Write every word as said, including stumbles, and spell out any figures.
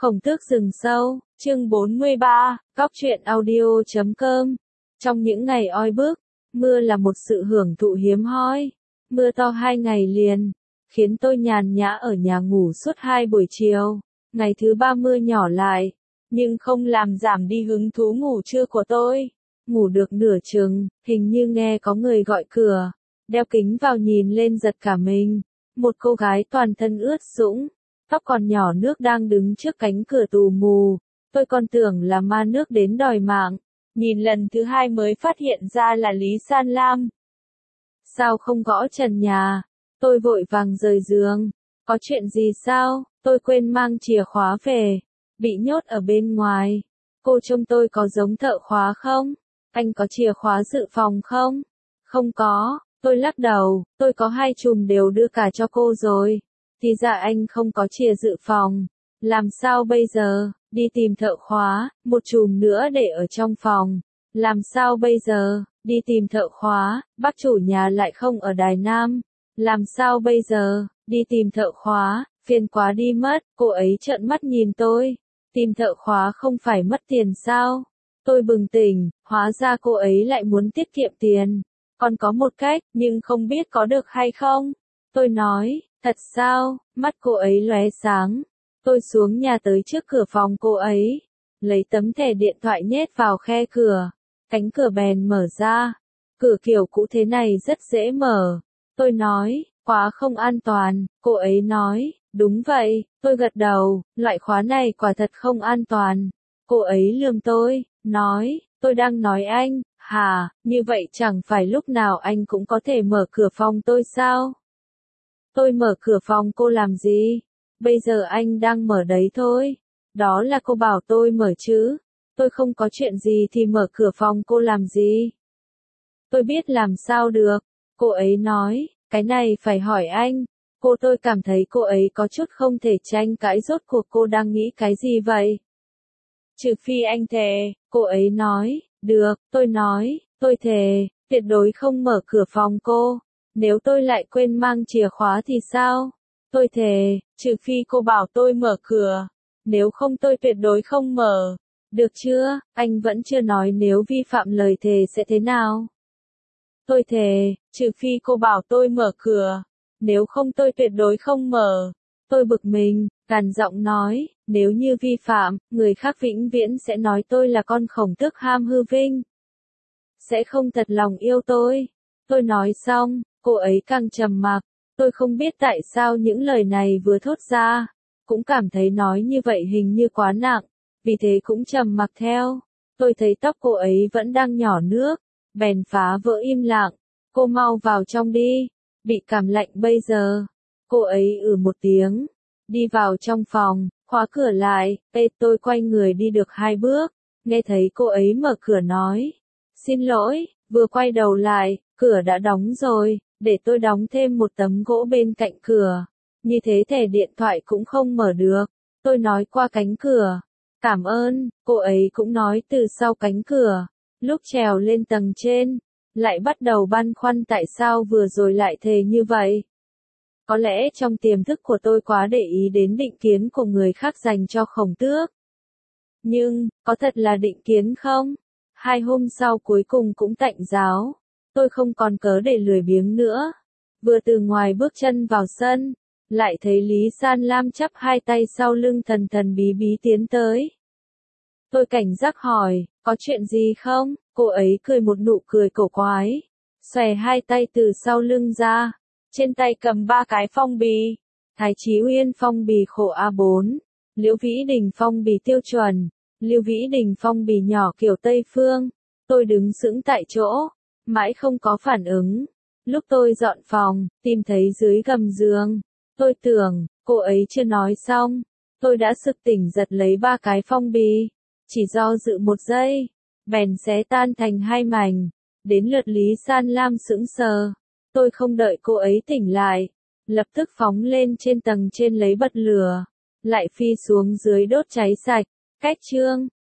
Khổng Tước rừng sâu, chương bốn mươi ba, cóc truyện audio chấm com. Trong những ngày oi bức, mưa là một sự hưởng thụ hiếm hoi. Mưa to hai ngày liền, khiến tôi nhàn nhã ở nhà ngủ suốt hai buổi chiều. Ngày thứ ba mưa nhỏ lại, nhưng không làm giảm đi hứng thú ngủ trưa của tôi. Ngủ được nửa chừng, hình như nghe có người gọi cửa. Đeo kính vào nhìn lên giật cả mình. Một cô gái toàn thân ướt sũng, tóc còn nhỏ nước đang đứng trước cánh cửa tù mù. Tôi còn tưởng là ma nước đến đòi mạng. Nhìn lần thứ hai mới phát hiện ra là Lý San Lam. Sao không gõ trần nhà? Tôi vội vàng rời giường. Có chuyện gì sao? Tôi quên mang chìa khóa về. Bị nhốt ở bên ngoài. Cô trông tôi có giống thợ khóa không? Anh có chìa khóa dự phòng không? Không có. Tôi lắc đầu. Tôi có hai chùm đều đưa cả cho cô rồi. Thì ra anh không có chìa dự phòng. Làm sao bây giờ? Đi tìm thợ khóa, một chùm nữa để ở trong phòng. Làm sao bây giờ? Đi tìm thợ khóa, bác chủ nhà lại không ở Đài Nam. Làm sao bây giờ? Đi tìm thợ khóa, phiền quá đi mất. Cô ấy trợn mắt nhìn tôi. Tìm thợ khóa không phải mất tiền sao? Tôi bừng tỉnh, hóa ra cô ấy lại muốn tiết kiệm tiền. Còn có một cách, nhưng không biết có được hay không? Tôi nói, thật sao? Mắt cô ấy lóe sáng. Tôi xuống nhà tới trước cửa phòng cô ấy, lấy tấm thẻ điện thoại nhét vào khe cửa, cánh cửa bèn mở ra. Cửa kiểu cũ thế này rất dễ mở. Tôi nói, khóa không an toàn. Cô ấy nói, đúng vậy. Tôi gật đầu, loại khóa này quả thật không an toàn. Cô ấy lườm tôi, nói, tôi đang nói anh, hả, như vậy chẳng phải lúc nào anh cũng có thể mở cửa phòng tôi sao? Tôi mở cửa phòng cô làm gì? Bây giờ anh đang mở đấy thôi. Đó là cô bảo tôi mở chứ. Tôi không có chuyện gì thì mở cửa phòng cô làm gì? Tôi biết làm sao được. Cô ấy nói, cái này phải hỏi anh. Cô tôi cảm thấy cô ấy có chút không thể tranh cãi, rốt cuộc cô đang nghĩ cái gì vậy? Trừ phi anh thề, cô ấy nói, được, tôi nói, tôi thề, tuyệt đối không mở cửa phòng cô. Nếu tôi lại quên mang chìa khóa thì sao? Tôi thề, trừ phi cô bảo tôi mở cửa. Nếu không tôi tuyệt đối không mở. Được chưa? Anh vẫn chưa nói nếu vi phạm lời thề sẽ thế nào. Tôi thề, trừ phi cô bảo tôi mở cửa. Nếu không tôi tuyệt đối không mở. Tôi bực mình, gằn giọng nói, nếu như vi phạm, người khác vĩnh viễn sẽ nói tôi là con khổng tước ham hư vinh. Sẽ không thật lòng yêu tôi. Tôi nói xong, cô ấy càng trầm mặc. Tôi không biết tại sao những lời này vừa thốt ra, cũng cảm thấy nói như vậy hình như quá nặng, vì thế cũng trầm mặc theo. Tôi thấy tóc cô ấy vẫn đang nhỏ nước, bèn phá vỡ im lặng. Cô mau vào trong đi, bị cảm lạnh bây giờ. Cô ấy ừ một tiếng, đi vào trong phòng, khóa cửa lại. Ê, tôi quay người đi được hai bước, nghe thấy cô ấy mở cửa nói, xin lỗi. Vừa quay đầu lại, cửa đã đóng rồi. Để tôi đóng thêm một tấm gỗ bên cạnh cửa. Như thế thẻ điện thoại cũng không mở được. Tôi nói qua cánh cửa. Cảm ơn. Cô ấy cũng nói từ sau cánh cửa. Lúc trèo lên tầng trên, lại bắt đầu băn khoăn tại sao vừa rồi lại thề như vậy. Có lẽ trong tiềm thức của tôi quá để ý đến định kiến của người khác dành cho Khổng Tước. Nhưng, có thật là định kiến không? Hai hôm sau cuối cùng cũng tạnh giáo. Tôi không còn cớ để lười biếng nữa. Vừa từ ngoài bước chân vào sân, lại thấy Lý San Lam chắp hai tay sau lưng thần thần bí bí tiến tới. Tôi cảnh giác hỏi, có chuyện gì không? Cô ấy cười một nụ cười cổ quái, xòe hai tay từ sau lưng ra, trên tay cầm ba cái phong bì. Thái Chí Uyên phong bì khổ a bốn, Liễu Vĩ Đình phong bì tiêu chuẩn, Lưu Vĩ Đình phong bì nhỏ kiểu Tây Phương. Tôi đứng sững tại chỗ, mãi không có phản ứng. Lúc tôi dọn phòng, tìm thấy dưới gầm giường. Tôi tưởng, cô ấy chưa nói xong. Tôi đã sực tỉnh giật lấy ba cái phong bì. Chỉ do dự một giây, bèn xé tan thành hai mảnh. Đến lượt Lý San Lam sững sờ. Tôi không đợi cô ấy tỉnh lại. Lập tức phóng lên trên tầng trên lấy bật lửa. Lại phi xuống dưới đốt cháy sạch. Cách chương.